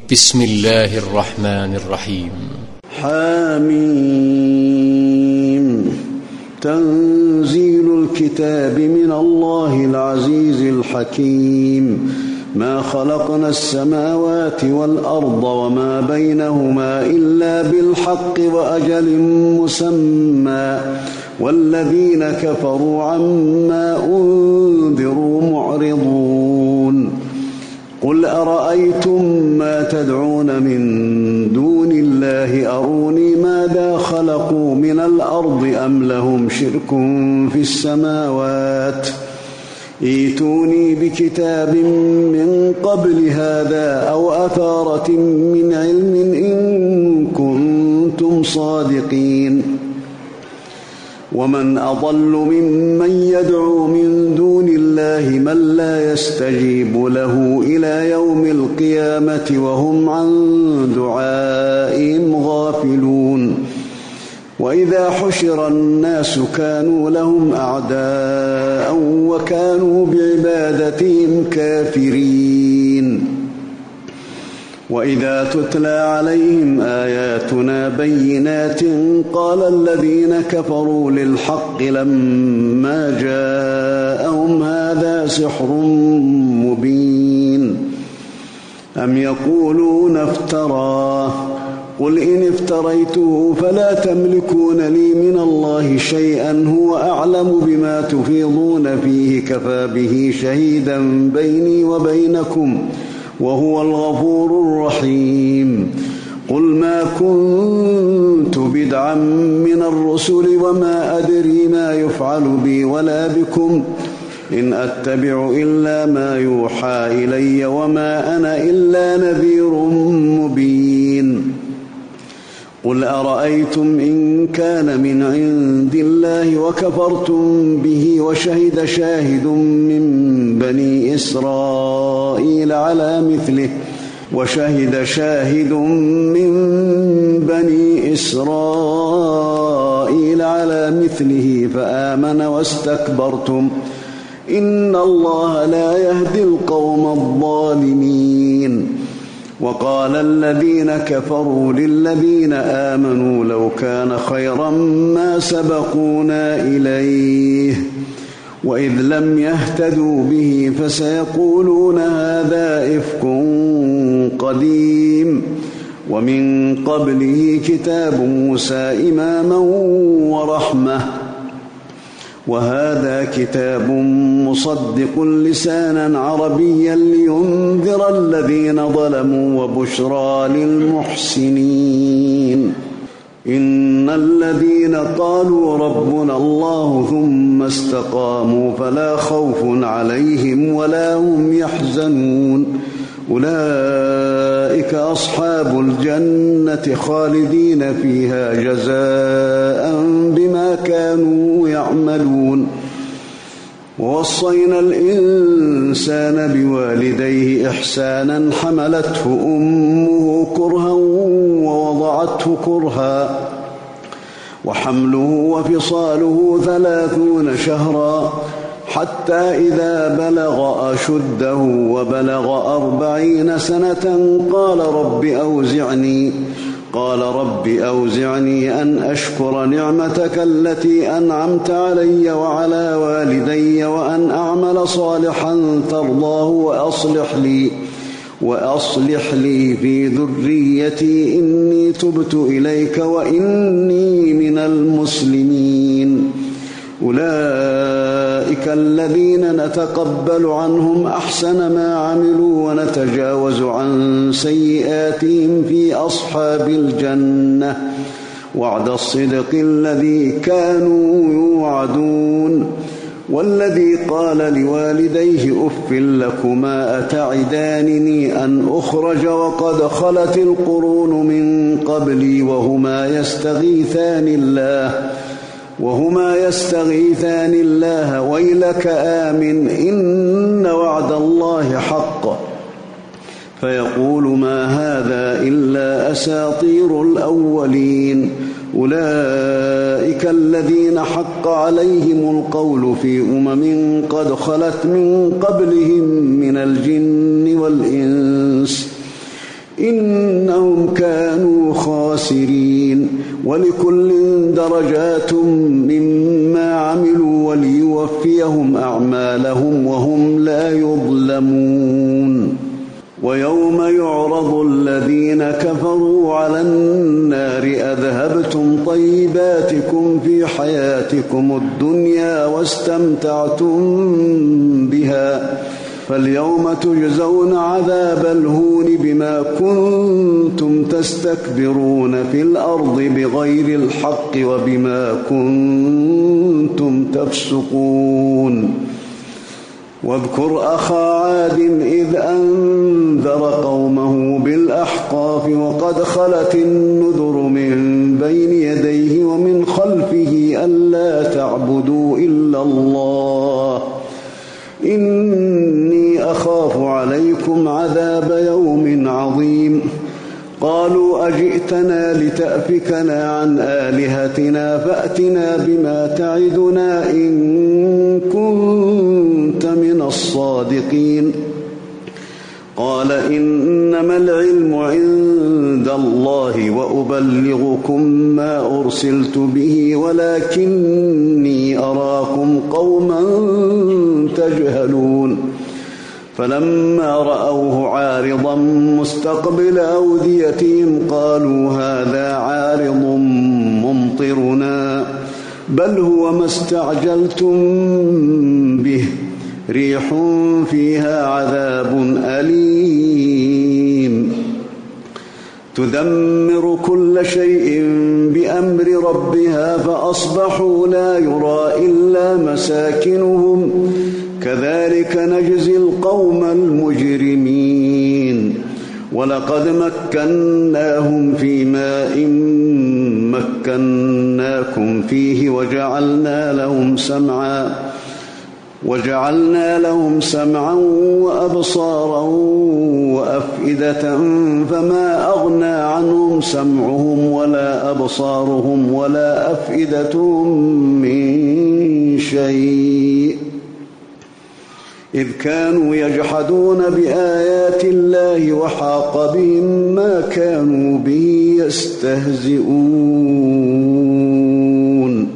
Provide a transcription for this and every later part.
بسم الله الرحمن الرحيم. حميم. تنزيل الكتاب من الله العزيز الحكيم. ما خلقنا السماوات والأرض وما بينهما إلا بالحق وأجل مسمى والذين كفروا عما أنذروا معرضون. قل أرأيتم ما تدعون من دون الله أروني ماذا خلقوا من الأرض أم لهم شرك في السماوات ائتوني بكتاب من قبل هذا أو أثارة من علم إن كنتم صادقين. ومن أضل ممن يدعو من دون الله من لا يستجيب له إلى يوم القيامة وهم عن دعائهم غافلون. وإذا حشر الناس كانوا لهم أعداء وكانوا بعبادتهم كافرين. وإذا تتلى عليهم آياتنا بينات قال الذين كفروا للحق لما جاءهم هذا سحر مبين أم يقولون افتراه قل إن افتريته فلا تملكون لي من الله شيئا هو أعلم بما تفيضون فيه كفى به شهيدا بيني وبينكم وهو الغفور الرحيم. قل ما كنت بدعا من الرسل وما أدري ما يفعل بي ولا بكم إن أتبع إلا ما يوحى إلي وما أنا إلا نذير مبين. قل أرأيتم إن كان من عند الله وكفرتم به وشهد شاهد من بني إسرائيل على مثله فآمن واستكبرتم إن الله لا يهدي القوم الظالمين. وقال الذين كفروا للذين آمنوا لو كان خيرا ما سبقونا إليه وإذ لم يهتدوا به فسيقولون هذا إفك قديم ومن قبله كتاب موسى إماما ورحمة وهذا كتاب مصدق لسانا عربيا لينذر الذين ظلموا وبشرى للمحسنين. إن الذين قالوا ربنا الله ثم استقاموا فلا خوف عليهم ولا هم يحزنون أولئك أصحاب الجنة خالدين فيها جزاء بما كانوا يعملون. ووصينا الإنسان بوالديه إحسانا حملته أمه كرها ووضعته كرها وحمله وفصاله 30 شهرا حتى إذا بلغ أشده وبلغ 40 سنة قال رب أوزعني أن أشكر نعمتك التي أنعمت علي وعلى والدي وأن أعمل صالحا ترضاه وأصلح لي في ذريتي إني تبت إليك وإني من المسلمين. أولئك الذين نتقبل عنهم أحسن ما عملوا ونتجاوز عن سيئاتهم في أصحاب الجنة وعد الصدق الذي كانوا يوعدون. والذي قال لوالديه أف لكما أتعدانني أن أخرج وقد خلت القرون من قبلي وهما يستغيثان الله ويلك آمن إن وعد الله حق فيقول ما هذا إلا أساطير الأولين. أولئك الذين حق عليهم القول في قد خلت من قبلهم من الجن والإنس إنهم كانوا خاسرين ولكل درجات مما عملوا وليوفيهم أعمالهم وهم لا يظلمون ويوم يعرض الذين كفروا على النار أذهبتم طيباتكم في حياتكم الدنيا واستمتعتم بها فاليوم تجزون عذاب الهون بما كنتم تستكبرون في الأرض بغير الحق وبما كنتم تفسقون واذكر أخا عاد إذ أنذر قومه بالأحقاف وقد خلت النذر من بين يديه ومن خلفه ألا تعبدوا إلا الله إني أخاف عليكم عذاب يوم عظيم قالوا أجئتنا لتأفكنا عن آلهتنا فأتنا بما تعدنا إن كنت من الصادقين قال إنما العلم عند الله وأبلغكم ما أرسلت به ولكني أراكم قوما تجهلون فلما رأوه عارضا مستقبل أوديتهم قالوا هذا عارض ممطرنا بل هو ما استعجلتم به ريح فيها عذاب أليم تدمر كل شيء بأمر ربها فأصبحوا لا يرى إلا مساكنهم كذلك نجزي القوم المجرمين ولقد مكناهم في ماء مكناكم فيه وجعلنا لهم سمعا وأبصارا وأفئدة فما أغنى عنهم سمعهم ولا أبصارهم ولا أفئدتهم من شيء إذ كانوا يجحدون بآيات الله وحاق بهم ما كانوا به يستهزئون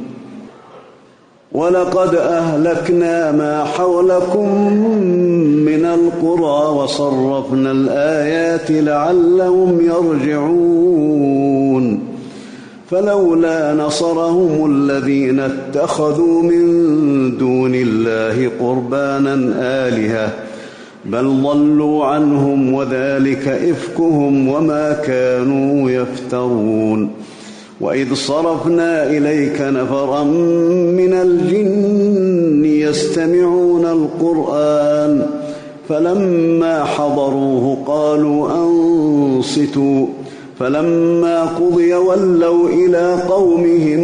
ولقد أهلكنا ما حولكم من القرى وصرفنا الآيات لعلهم يرجعون فلولا نصرهم الذين اتخذوا من دون الله قربانا آلهة بل ضلوا عنهم وذلك إفكهم وما كانوا يفترون وإذ صرفنا إليك نفرا من الجن يستمعون القرآن فلما حضروه قالوا أنصتوا فلما قضي ولوا إلى قومهم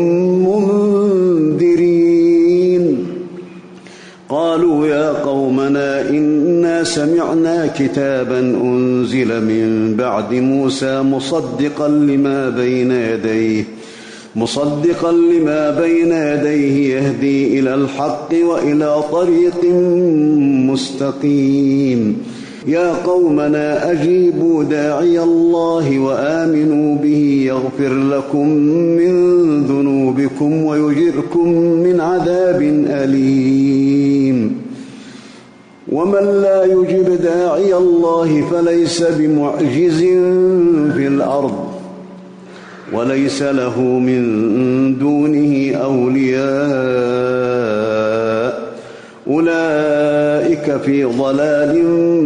منذرين قالوا يا قومنا إنا سمعنا كتابا أنزل من بعد موسى مصدقا لما بين يديه يهدي إلى الحق وإلى طريق مستقيم يا قومنا أجيبوا داعي الله وآمنوا به يغفر لكم من ذنوبكم ويجركم من عذاب أليم ومن لا يجب داعي الله فليس بمعجز في الأرض وليس له من دونه أولياء أولئك في ضلال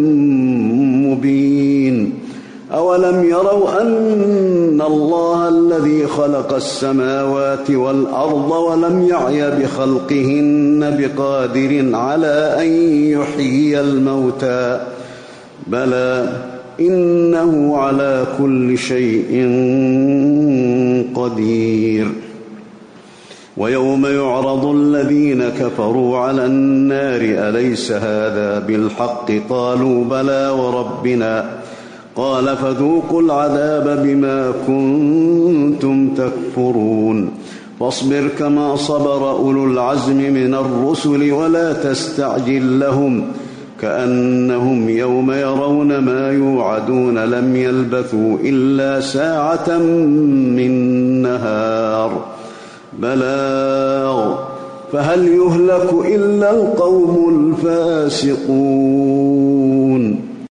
مبين أولم يروا أن الله الذي خلق السماوات والأرض ولم يعي بخلقهن بقادر على أن يحيي الموتى بلى إنه على كل شيء قدير ويوم يعرض الذين كفروا على النار أليس هذا بالحق قالوا بلى وربنا قال فذوقوا العذاب بما كنتم تكفرون فاصبر كما صبر أولو العزم من الرسل ولا تستعجل لهم كأنهم يوم يرون ما يوعدون لم يلبثوا إلا ساعة من نهار بلاغ فهل يهلك إلا القوم الفاسقون.